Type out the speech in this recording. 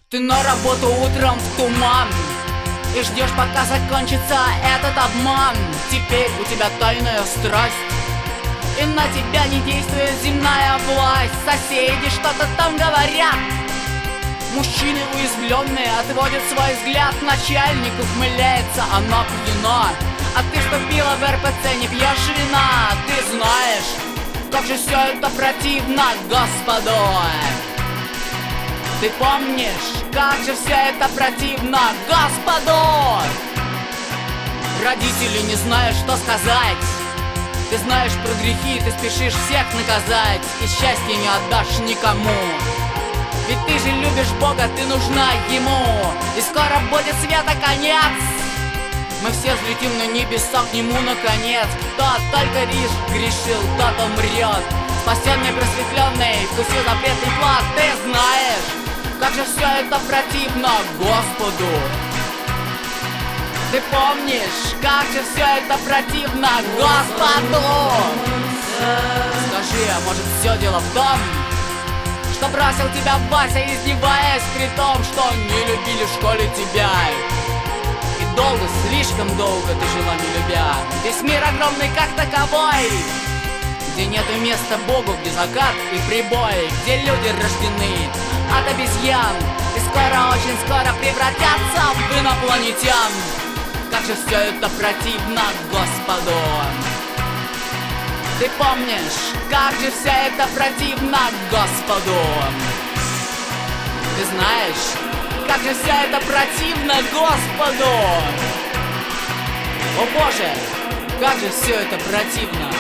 Ты на работу утром в туман и ждешь, пока закончится этот обман. Теперь у тебя тайная страсть, и на тебя не действует земная власть. Соседи что-то там говорят, мужчины уязвленные отводят свой взгляд. Начальник ухмыляется, она пьяна, а ты вступила в РПЦ, не пьешь вина. Ты знаешь, как же все это противно, Господу. Ты помнишь, как же все это противно, Господу. Родители не знают, что сказать. Ты знаешь про грехи, ты спешишь всех наказать, и счастье не отдашь никому. Ведь ты же любишь Бога, ты нужна Ему, и скоро будет света конец. Мы все взлетим на небеса к Нему наконец. Кто только лишь грешил, тот умрет. Спасенный, просветленный, вкусил запретный плод. Ты знаешь, как же все это противно Господу. Ты помнишь, как же все это противно Господу. Скажи, а может все дело в том, что бросил тебя Вася, издеваясь, при том, что не любили в школе тебя. И долго, слишком долго ты жила не любя. Весь мир огромный как таковой, где нету места Богу, где закат и прибой, где люди рождены от обезьян и скоро, очень скоро превратятся в инопланетян. Как же все это противно Господу. Ты помнишь, как же все это противно Господу. Ты знаешь, как же все это противно Господу. О Боже, как же все это противно